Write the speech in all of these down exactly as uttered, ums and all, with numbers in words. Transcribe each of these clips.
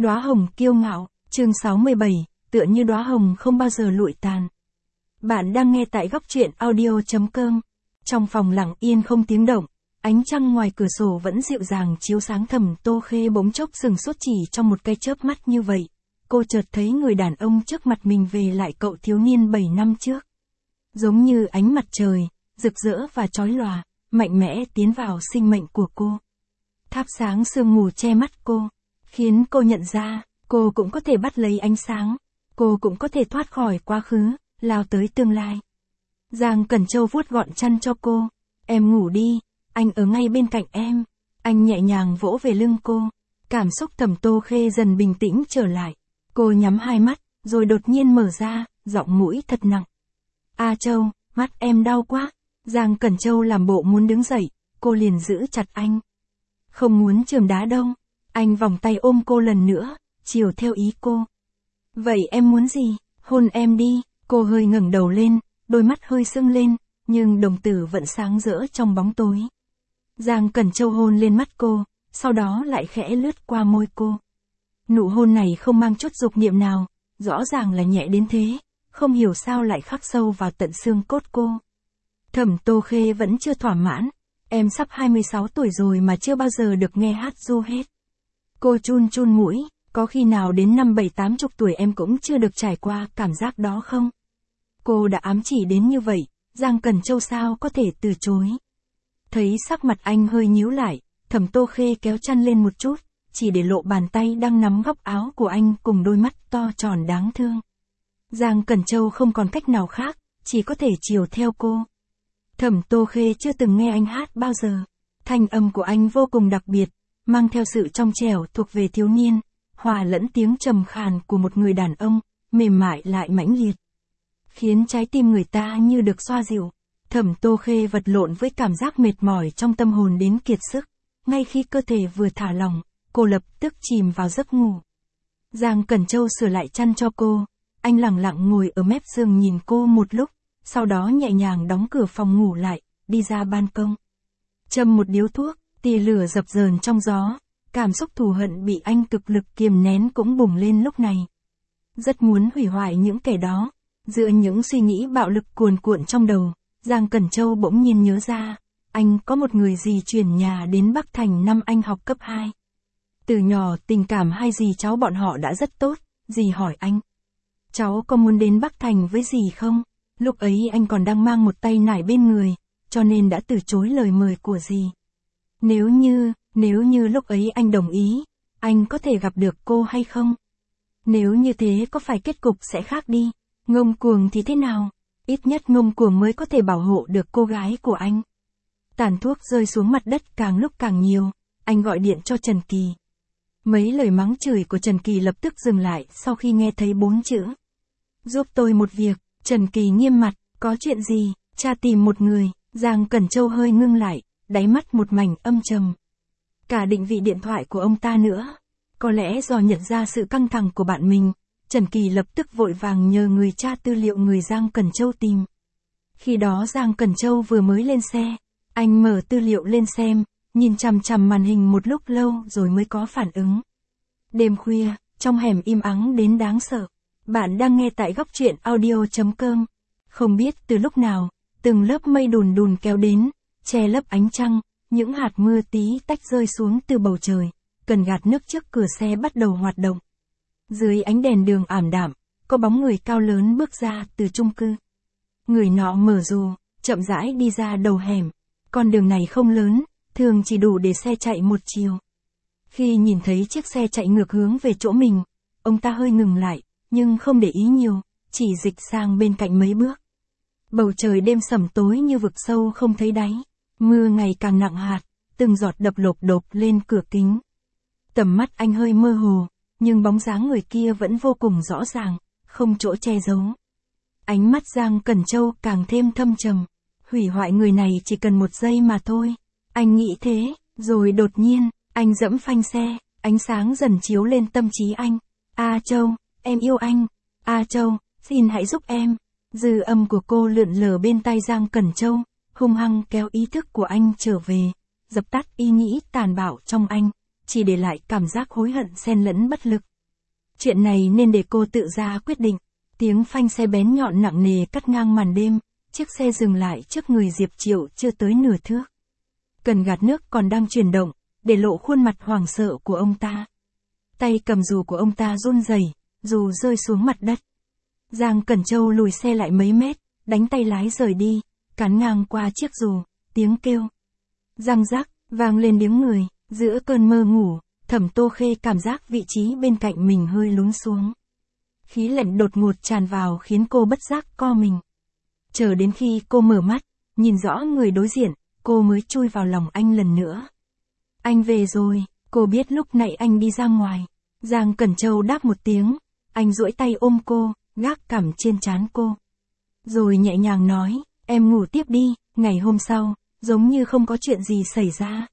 Đóa hồng kiêu ngạo, chương sáu mươi bảy, tựa như đóa hồng không bao giờ lụi tàn. Bạn đang nghe tại góc truyện audio.com. Trong phòng lặng yên không tiếng động, ánh trăng ngoài cửa sổ vẫn dịu dàng chiếu sáng. Thẩm Tô Khê bỗng chốc sừng sốt chỉ trong một cái chớp mắt như vậy. Cô chợt thấy người đàn ông trước mặt mình về lại cậu thiếu niên bảy năm trước. Giống như ánh mặt trời, rực rỡ và chói lòa, mạnh mẽ tiến vào sinh mệnh của cô. Thắp sáng sương mù che mắt cô, khiến cô nhận ra, cô cũng có thể bắt lấy ánh sáng, cô cũng có thể thoát khỏi quá khứ, lao tới tương lai. Giang Cẩn Châu vuốt gọn chăn cho cô, em ngủ đi, anh ở ngay bên cạnh em. Anh nhẹ nhàng vỗ về lưng cô, cảm xúc Thẩm Tô Khê dần bình tĩnh trở lại. Cô nhắm hai mắt, rồi đột nhiên mở ra, giọng mũi thật nặng. A Châu, mắt em đau quá. Giang Cẩn Châu làm bộ muốn đứng dậy, cô liền giữ chặt anh. Không muốn chườm đá đâu. Anh vòng tay ôm cô lần nữa, chiều theo ý cô. Vậy em muốn gì? Hôn em đi. Cô hơi ngẩng đầu lên, đôi mắt hơi sưng lên, nhưng đồng tử vẫn sáng rỡ trong bóng tối. Giang Cẩn Châu hôn lên mắt cô, sau đó lại khẽ lướt qua môi cô. Nụ hôn này không mang chút dục niệm nào, rõ ràng là nhẹ đến thế, không hiểu sao lại khắc sâu vào tận xương cốt cô. Thẩm Tô Khê vẫn chưa thỏa mãn, em sắp hai mươi sáu tuổi rồi mà chưa bao giờ được nghe hát ru hết. Cô chun chun mũi, có khi nào đến năm bảy tám chục tuổi em cũng chưa được trải qua cảm giác đó không? Cô đã ám chỉ đến như vậy, Giang Cẩn Châu sao có thể từ chối. Thấy sắc mặt anh hơi nhíu lại, Thẩm Tô Khê kéo chăn lên một chút, chỉ để lộ bàn tay đang nắm góc áo của anh cùng đôi mắt to tròn đáng thương. Giang Cẩn Châu không còn cách nào khác, chỉ có thể chiều theo cô. Thẩm Tô Khê chưa từng nghe anh hát bao giờ. Thanh âm của anh vô cùng đặc biệt, mang theo sự trong trẻo thuộc về thiếu niên, hòa lẫn tiếng trầm khàn của một người đàn ông, mềm mại lại mãnh liệt. Khiến trái tim người ta như được xoa dịu. Thẩm Tô Khê vật lộn với cảm giác mệt mỏi trong tâm hồn đến kiệt sức. Ngay khi cơ thể vừa thả lỏng, cô lập tức chìm vào giấc ngủ. Giang Cẩn Châu sửa lại chăn cho cô. Anh lặng lặng ngồi ở mép giường nhìn cô một lúc, sau đó nhẹ nhàng đóng cửa phòng ngủ lại, đi ra ban công. Châm một điếu thuốc, tia lửa dập dờn trong gió, cảm xúc thù hận bị anh cực lực kiềm nén cũng bùng lên lúc này. Rất muốn hủy hoại những kẻ đó. Giữa những suy nghĩ bạo lực cuồn cuộn trong đầu, Giang Cẩn Châu bỗng nhiên nhớ ra, anh có một người dì chuyển nhà đến Bắc Thành năm anh học cấp hai. Từ nhỏ tình cảm hai dì cháu bọn họ đã rất tốt, dì hỏi anh. Cháu có muốn đến Bắc Thành với dì không? Lúc ấy anh còn đang mang một tay nải bên người, cho nên đã từ chối lời mời của dì. Nếu như, nếu như lúc ấy anh đồng ý, anh có thể gặp được cô hay không? Nếu như thế có phải kết cục sẽ khác đi? Ngông cuồng thì thế nào? Ít nhất ngông cuồng mới có thể bảo hộ được cô gái của anh. Tàn thuốc rơi xuống mặt đất càng lúc càng nhiều, anh gọi điện cho Trần Kỳ. Mấy lời mắng chửi của Trần Kỳ lập tức dừng lại sau khi nghe thấy bốn chữ. Giúp tôi một việc. Trần Kỳ nghiêm mặt, có chuyện gì? Cha tìm một người. Giang Cẩn Châu hơi ngưng lại, đáy mắt một mảnh âm trầm. Cả định vị điện thoại của ông ta nữa. Có lẽ do nhận ra sự căng thẳng của bạn mình, Trần Kỳ lập tức vội vàng nhờ người tra tư liệu người Giang Cẩn Châu tìm. Khi đó Giang Cẩn Châu vừa mới lên xe, anh mở tư liệu lên xem, nhìn chằm chằm màn hình một lúc lâu rồi mới có phản ứng. Đêm khuya, trong hẻm im ắng đến đáng sợ. Bạn đang nghe tại góc truyện audio.com. Không biết từ lúc nào, từng lớp mây đùn đùn kéo đến, che lấp ánh trăng, những hạt mưa tí tách rơi xuống từ bầu trời, cần gạt nước trước cửa xe bắt đầu hoạt động. Dưới ánh đèn đường ảm đạm, có bóng người cao lớn bước ra từ chung cư. Người nọ mở dù, chậm rãi đi ra đầu hẻm. Con đường này không lớn, thường chỉ đủ để xe chạy một chiều. Khi nhìn thấy chiếc xe chạy ngược hướng về chỗ mình, ông ta hơi ngừng lại, nhưng không để ý nhiều, chỉ dịch sang bên cạnh mấy bước. Bầu trời đêm sẩm tối như vực sâu không thấy đáy, mưa ngày càng nặng hạt, từng giọt đập lộp đột lên cửa kính. Tầm mắt anh hơi mơ hồ, nhưng bóng dáng người kia vẫn vô cùng rõ ràng, không chỗ che giấu. Ánh mắt Giang Cẩn Châu càng thêm thâm trầm, hủy hoại người này chỉ cần một giây mà thôi. Anh nghĩ thế, rồi đột nhiên, anh giẫm phanh xe, ánh sáng dần chiếu lên tâm trí anh. A Châu, em yêu anh. A Châu, xin hãy giúp em. Dư âm của cô lượn lờ bên tai Giang Cẩn Châu, hung hăng kéo ý thức của anh trở về, dập tắt ý nghĩ tàn bạo trong anh, chỉ để lại cảm giác hối hận xen lẫn bất lực. Chuyện này nên để cô tự ra quyết định. Tiếng phanh xe bén nhọn nặng nề cắt ngang màn đêm, chiếc xe dừng lại trước người Diệp Triệu chưa tới nửa thước. Cần gạt nước còn đang chuyển động, để lộ khuôn mặt hoảng sợ của ông ta. Tay cầm dù của ông ta run rẩy, dù rơi xuống mặt đất. Giang Cẩn Châu lùi xe lại mấy mét, đánh tay lái rời đi, cán ngang qua chiếc dù, tiếng kêu răng rắc vang lên tiếng người. Giữa cơn mơ ngủ, Thẩm Tô Khê cảm giác vị trí bên cạnh mình hơi lún xuống. Khí lạnh đột ngột tràn vào khiến cô bất giác co mình. Chờ đến khi cô mở mắt, nhìn rõ người đối diện, cô mới chui vào lòng anh lần nữa. Anh về rồi, cô biết lúc nãy anh đi ra ngoài. Giang Cẩn Châu đáp một tiếng, anh duỗi tay ôm cô, gác cằm trên trán cô. Rồi nhẹ nhàng nói, em ngủ tiếp đi. Ngày hôm sau, giống như không có chuyện gì xảy ra.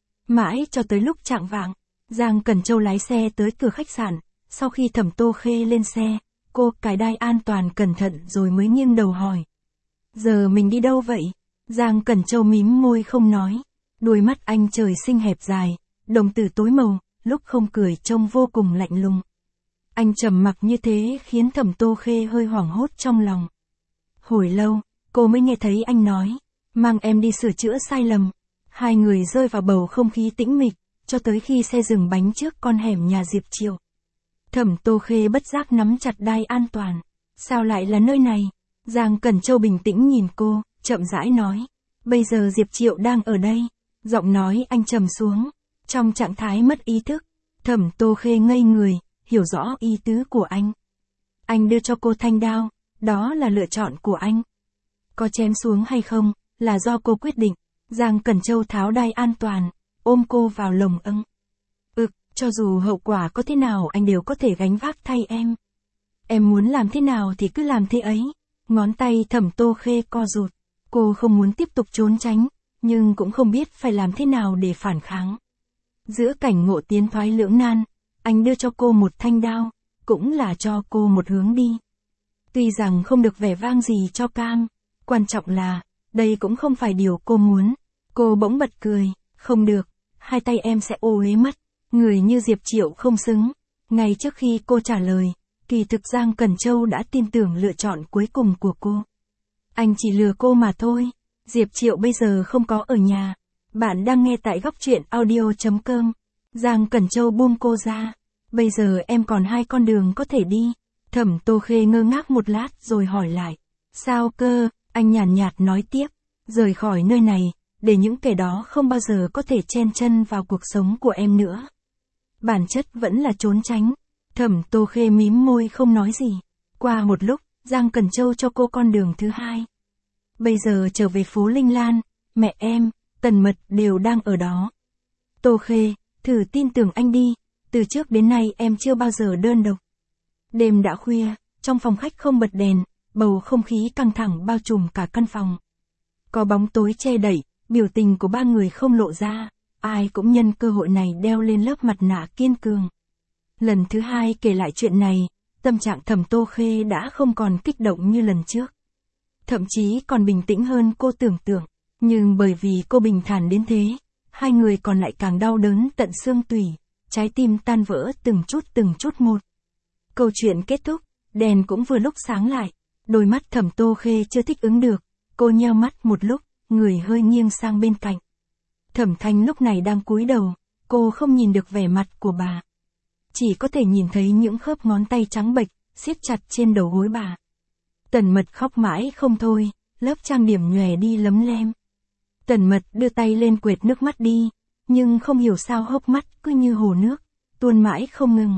Mãi cho tới lúc chạng vạng, Giang Cẩn Châu lái xe tới cửa khách sạn. Sau khi Thẩm Tô Khê lên xe, cô cài đai an toàn cẩn thận rồi mới nghiêng đầu hỏi. Giờ mình đi đâu vậy? Giang Cẩn Châu mím môi không nói. Đôi mắt anh trời sinh hẹp dài, đồng tử tối màu, lúc không cười trông vô cùng lạnh lùng. Anh trầm mặc như thế khiến Thẩm Tô Khê hơi hoảng hốt trong lòng. Hồi lâu, cô mới nghe thấy anh nói, mang em đi sửa chữa sai lầm. Hai người rơi vào bầu không khí tĩnh mịch, cho tới khi xe dừng bánh trước con hẻm nhà Diệp Triệu. Thẩm Tô Khê bất giác nắm chặt đai an toàn. Sao lại là nơi này? Giang Cẩn Châu bình tĩnh nhìn cô, chậm rãi nói. Bây giờ Diệp Triệu đang ở đây. Giọng nói anh trầm xuống, trong trạng thái mất ý thức. Thẩm Tô Khê ngây người, hiểu rõ ý tứ của anh. Anh đưa cho cô thanh đao, đó là lựa chọn của anh. Có chém xuống hay không, là do cô quyết định. Giang Cẩn Châu tháo đai an toàn, ôm cô vào lồng ưng. Ực, cho dù hậu quả có thế nào anh đều có thể gánh vác thay em. Em muốn làm thế nào thì cứ làm thế ấy. Ngón tay Thẩm Tô Khê co rụt. Cô không muốn tiếp tục trốn tránh, nhưng cũng không biết phải làm thế nào để phản kháng. Giữa cảnh ngộ tiến thoái lưỡng nan, anh đưa cho cô một thanh đao, cũng là cho cô một hướng đi. Tuy rằng không được vẻ vang gì cho cam, quan trọng là, đây cũng không phải điều cô muốn. Cô bỗng bật cười, không được, hai tay em sẽ ô uế mất, người như Diệp Triệu không xứng. Ngay trước khi cô trả lời, kỳ thực Giang Cẩn Châu đã tin tưởng lựa chọn cuối cùng của cô. Anh chỉ lừa cô mà thôi, Diệp Triệu bây giờ không có ở nhà. Bạn đang nghe tại góc truyện audio chấm com. Giang Cẩn Châu buông cô ra. Bây giờ em còn hai con đường có thể đi. Thẩm Tô Khê ngơ ngác một lát rồi hỏi lại. Sao cơ? Anh nhàn nhạt nói tiếp. Rời khỏi nơi này, để những kẻ đó không bao giờ có thể chen chân vào cuộc sống của em nữa. Bản chất vẫn là trốn tránh. Thẩm Tô Khê mím môi không nói gì. Qua một lúc, Giang Cẩn Châu cho cô con đường thứ hai. Bây giờ trở về phố Linh Lan, mẹ em, Tần Mật đều đang ở đó. Tô Khê, thử tin tưởng anh đi, từ trước đến nay em chưa bao giờ đơn độc. Đêm đã khuya, trong phòng khách không bật đèn, bầu không khí căng thẳng bao trùm cả căn phòng. Có bóng tối che đậy, biểu tình của ba người không lộ ra, ai cũng nhân cơ hội này đeo lên lớp mặt nạ kiên cường. Lần thứ hai kể lại chuyện này, tâm trạng Thẩm Tô Khê đã không còn kích động như lần trước. Thậm chí còn bình tĩnh hơn cô tưởng tượng, nhưng bởi vì cô bình thản đến thế, hai người còn lại càng đau đớn tận xương tủy, trái tim tan vỡ từng chút từng chút một. Câu chuyện kết thúc, đèn cũng vừa lúc sáng lại, đôi mắt Thẩm Tô Khê chưa thích ứng được, cô nheo mắt một lúc, người hơi nghiêng sang bên cạnh. Thẩm Thanh lúc này đang cúi đầu, cô không nhìn được vẻ mặt của bà. Chỉ có thể nhìn thấy những khớp ngón tay trắng bệch, siết chặt trên đầu gối bà. Tần Mật khóc mãi không thôi, lớp trang điểm nhòe đi lấm lem. Tần Mật đưa tay lên quệt nước mắt đi, nhưng không hiểu sao hốc mắt cứ như hồ nước, tuôn mãi không ngừng.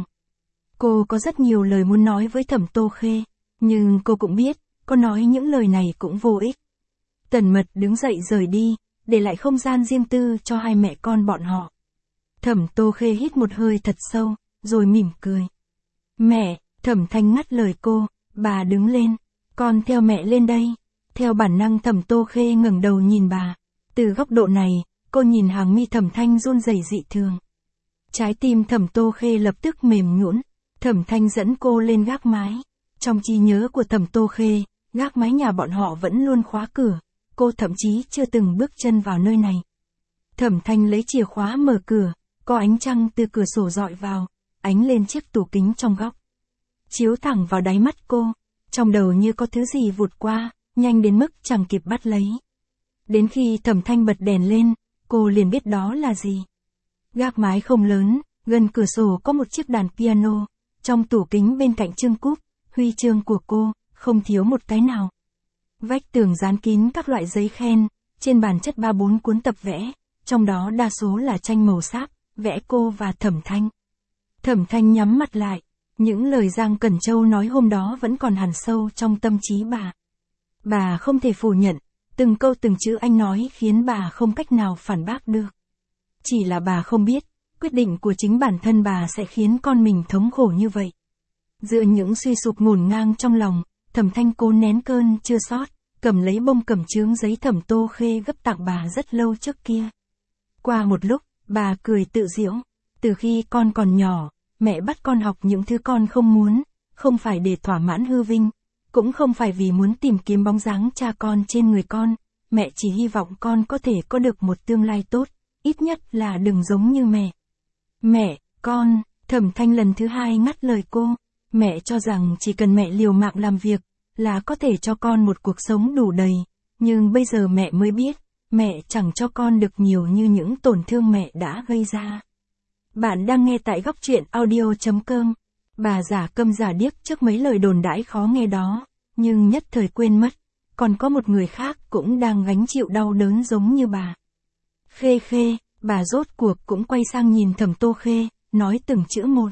Cô có rất nhiều lời muốn nói với Thẩm Tô Khê, nhưng cô cũng biết, có nói những lời này cũng vô ích. Tần Mật đứng dậy rời đi, để lại không gian riêng tư cho hai mẹ con bọn họ. Thẩm Tô Khê hít một hơi thật sâu, rồi mỉm cười. Mẹ, Thẩm Thanh ngắt lời cô, bà đứng lên, con theo mẹ lên đây. Theo bản năng Thẩm Tô Khê ngẩng đầu nhìn bà. Từ góc độ này, cô nhìn hàng mi Thẩm Thanh run rẩy dị thường. Trái tim Thẩm Tô Khê lập tức mềm nhũn. Thẩm Thanh dẫn cô lên gác mái. Trong trí nhớ của Thẩm Tô Khê, gác mái nhà bọn họ vẫn luôn khóa cửa. Cô thậm chí chưa từng bước chân vào nơi này. Thẩm Thanh lấy chìa khóa mở cửa, có ánh trăng từ cửa sổ rọi vào, ánh lên chiếc tủ kính trong góc. chiếu thẳng vào đáy mắt cô, trong đầu như có thứ gì vụt qua, nhanh đến mức chẳng kịp bắt lấy. Đến khi Thẩm Thanh bật đèn lên, cô liền biết đó là gì. Gác mái không lớn, gần cửa sổ có một chiếc đàn piano, trong tủ kính bên cạnh chương cúp, huy chương của cô, không thiếu một cái nào. Vách tường dán kín các loại giấy khen, trên bàn chất ba bốn cuốn tập vẽ, trong đó đa số là tranh màu sáp, vẽ cô và Thẩm Thanh. Thẩm Thanh nhắm mắt lại, những lời Giang Cẩn Châu nói hôm đó vẫn còn hằn sâu trong tâm trí bà. Bà không thể phủ nhận, từng câu từng chữ anh nói khiến bà không cách nào phản bác được. Chỉ là bà không biết, quyết định của chính bản thân bà sẽ khiến con mình thống khổ như vậy. Giữa những suy sụp ngổn ngang trong lòng, Thẩm Thanh cố nén cơn chưa sót, cầm lấy bông cẩm chướng giấy Thẩm Tô Khê gấp tặng bà rất lâu trước kia. Qua một lúc, bà cười tự giễu, từ khi con còn nhỏ, mẹ bắt con học những thứ con không muốn, không phải để thỏa mãn hư vinh, cũng không phải vì muốn tìm kiếm bóng dáng cha con trên người con, mẹ chỉ hy vọng con có thể có được một tương lai tốt, ít nhất là đừng giống như mẹ. Mẹ, con, Thẩm Thanh lần thứ hai ngắt lời cô, mẹ cho rằng chỉ cần mẹ liều mạng làm việc, là có thể cho con một cuộc sống đủ đầy, nhưng bây giờ mẹ mới biết, mẹ chẳng cho con được nhiều như những tổn thương mẹ đã gây ra. Bạn đang nghe tại góc truyện audio chấm com. Bà giả câm giả điếc trước mấy lời đồn đãi khó nghe đó, nhưng nhất thời quên mất, còn có một người khác cũng đang gánh chịu đau đớn giống như bà. Khê Khê, bà rốt cuộc cũng quay sang nhìn Thẩm Tô Khê, nói từng chữ một.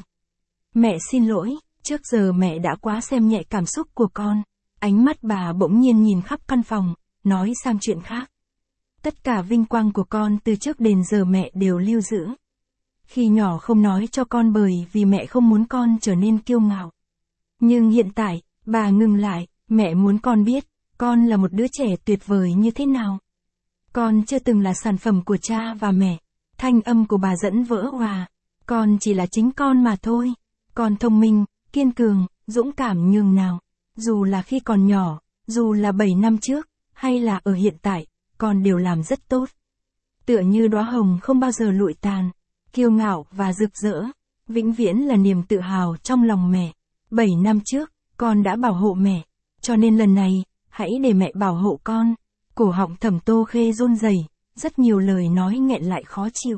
Mẹ xin lỗi, trước giờ mẹ đã quá xem nhẹ cảm xúc của con. Ánh mắt bà bỗng nhiên nhìn khắp căn phòng, nói sang chuyện khác. Tất cả vinh quang của con từ trước đến giờ mẹ đều lưu giữ. Khi nhỏ không nói cho con bởi vì mẹ không muốn con trở nên kiêu ngạo. Nhưng hiện tại, bà ngừng lại, mẹ muốn con biết, con là một đứa trẻ tuyệt vời như thế nào. Con chưa từng là sản phẩm của cha và mẹ. Thanh âm của bà dẫn vỡ hòa. Con chỉ là chính con mà thôi. Con thông minh, kiên cường, dũng cảm nhường nào. Dù là khi còn nhỏ, dù là bảy năm trước, hay là ở hiện tại, con đều làm rất tốt. Tựa như đóa hồng không bao giờ lụi tàn, kiêu ngạo và rực rỡ, vĩnh viễn là niềm tự hào trong lòng mẹ. Bảy năm trước, con đã bảo hộ mẹ, cho nên lần này, hãy để mẹ bảo hộ con. Cổ họng Thẩm Tô Khê run rẩy, rất nhiều lời nói nghẹn lại khó chịu.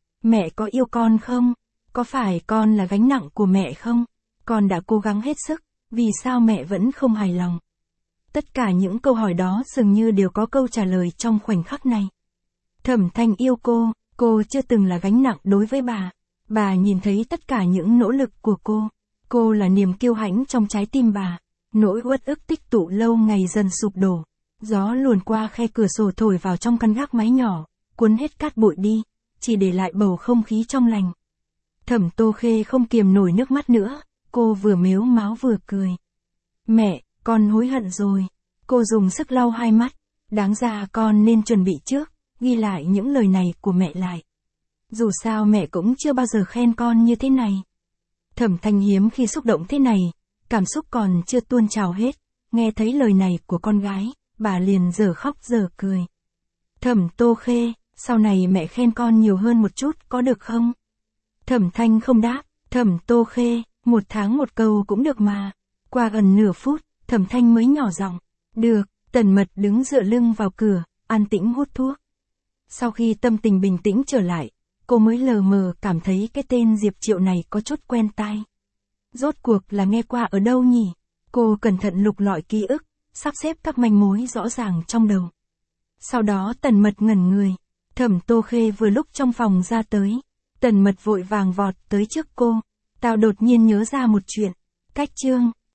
Mẹ có yêu con không? Có phải con là gánh nặng của mẹ không? Con đã cố gắng hết sức, vì sao mẹ vẫn không hài lòng? Tất cả những câu hỏi đó dường như đều có câu trả lời trong khoảnh khắc này. Thẩm Thanh yêu cô, cô chưa từng là gánh nặng đối với bà. Bà nhìn thấy tất cả những nỗ lực của cô. Cô là niềm kiêu hãnh trong trái tim bà. Nỗi uất ức tích tụ lâu ngày dần sụp đổ. Gió luồn qua khe cửa sổ thổi vào trong căn gác mái nhỏ, cuốn hết cát bụi đi, chỉ để lại bầu không khí trong lành. Thẩm Tô Khê không kiềm nổi nước mắt nữa, cô vừa mếu máo vừa cười. Mẹ, con hối hận rồi. Cô dùng sức lau hai mắt, đáng ra con nên chuẩn bị trước, ghi lại những lời này của mẹ lại. Dù sao mẹ cũng chưa bao giờ khen con như thế này. Thẩm Thanh hiếm khi xúc động thế này, cảm xúc còn chưa tuôn trào hết, nghe thấy lời này của con gái, bà liền giờ khóc giờ cười. Thẩm Tô Khê, sau này mẹ khen con nhiều hơn một chút có được không? Thẩm Thanh không đáp, Thẩm Tô Khê, một tháng một câu cũng được mà. Qua gần nửa phút, Thẩm Thanh mới nhỏ giọng, được. Tần Mật đứng dựa lưng vào cửa, an tĩnh hút thuốc. Sau khi tâm tình bình tĩnh trở lại, cô mới lờ mờ cảm thấy cái tên Diệp Triệu này có chút quen tai. Rốt cuộc là nghe qua ở đâu nhỉ? Cô cẩn thận lục lọi ký ức, sắp xếp các manh mối rõ ràng trong đầu. Sau đó Tần Mật ngẩn người, Thẩm Tô Khê vừa lúc trong phòng ra tới. Tần Mật vội vàng vọt tới trước cô. Tao đột nhiên nhớ ra một chuyện. Cách chương.